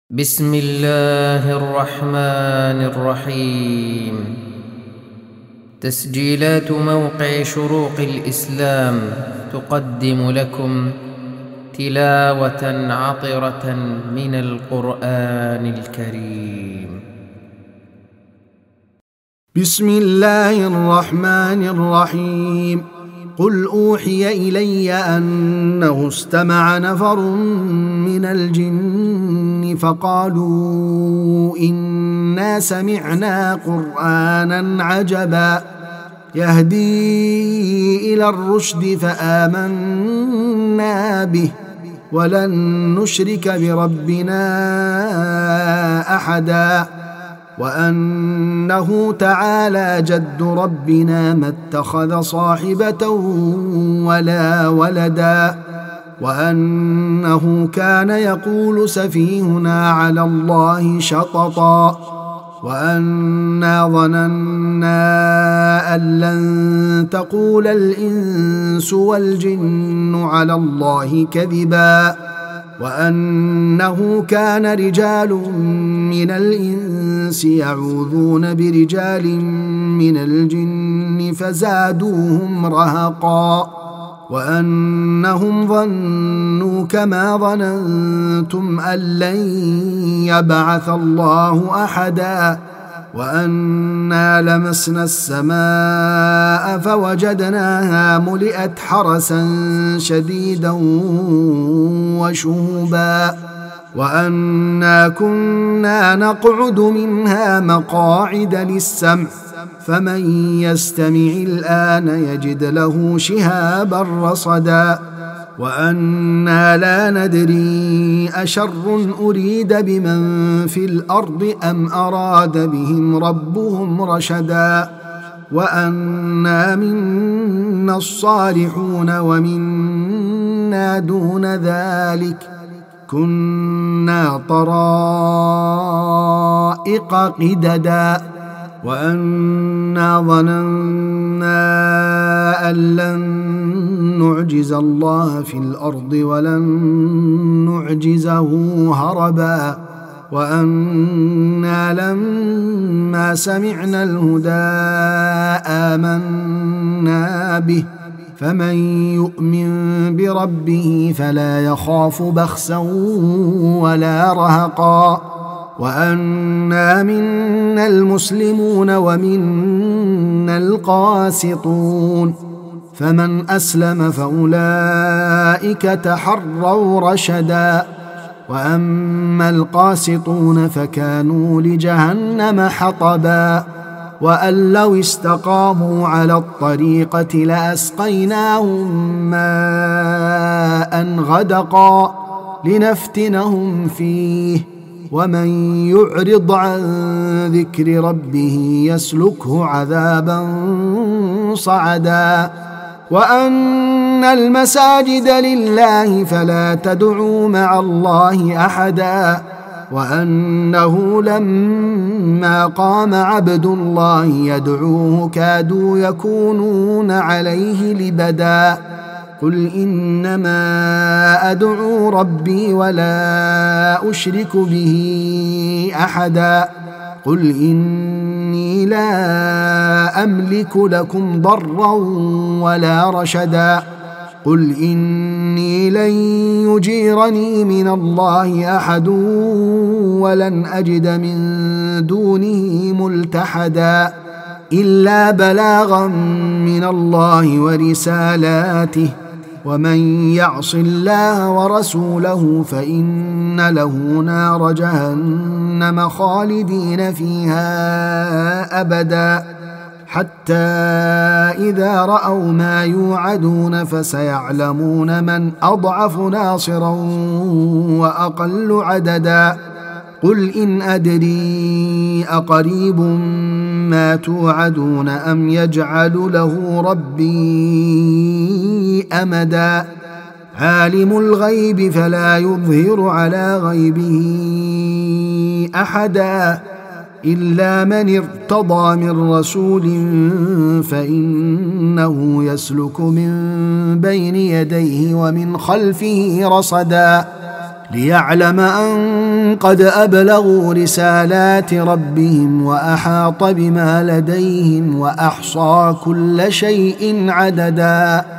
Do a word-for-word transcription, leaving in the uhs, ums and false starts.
بسم الله الرحمن الرحيم. تسجيلات موقع شروق الإسلام تقدم لكم تلاوة عطرة من القرآن الكريم. بسم الله الرحمن الرحيم. قل أوحي إلي أنه استمع نفر من الجن فقالوا إنا سمعنا قرآنا عجبا يهدي إلى الرشد فآمنا به ولن نشرك بربنا أحدا وأنه تعالى جد ربنا ما اتخذ صاحبة ولا ولدا وأنه كان يقول سفيهنا على الله شططا وأنا ظننا أن لن تقول الإنس والجن على الله كذبا وأنه كان رجال من الإنس يعوذون برجال من الجن فزادوهم رهقا وأنهم ظنوا كما ظننتم أن لن يبعث الله أحدا وأنا لمسنا السماء فوجدناها ملئت حرسا شديدا وشهبا وأنا كنا نقعد منها مقاعد للسمع فمن يستمع الآن يجد له شهابا رصدا وأنا لا ندري أشر أريد بمن في الأرض أم أراد بهم ربهم رشدا وأنا منا الصالحون ومنا دون ذلك كنا طرائق قددا وأنا ظننا أن لن نعجز الله في الأرض ولن نعجزه هربا وأنا لما سمعنا الهدى آمنا به فمن يؤمن بربه فلا يخاف بخسا ولا رهقا وأنا منا المسلمون ومنا القاسطون فمن أسلم فأولئك تحروا رشدا وأما القاسطون فكانوا لجهنم حطبا وأن لو استقاموا على الطريقة لأسقيناهم ماء غدقا لنفتنهم فيه ومن يعرض عن ذكر ربه يسلكه عذابا صعدا وأن المساجد لله فلا تدعوا مع الله أحدا وأنه لما قام عبد الله يدعوه كادوا يكونون عليه لبدا قل إنما أدعو ربي ولا أشرك به أحدا قل إني لا أملك لكم ضرا ولا رشدا قل إني لن يجيرني من الله أحد ولن أجد من دونه ملتحدا إلا بلاغا من الله ورسالاته ومن يعص الله ورسوله فإن له نار جهنم خالدين فيها أبدا حتى إذا رأوا ما يوعدون فسيعلمون من أضعف ناصرا وأقل عددا قل إن أدري أقريب ما توعدون أم يجعل له ربي أمدا عالم الغيب فلا يظهر على غيبه أحدا إلا من ارتضى من رسول فإنه يسلك من بين يديه ومن خلفه رصدا ليعلم أن قد أبلغوا رسالات ربهم وأحاط بما لديهم وأحصى كل شيء عددا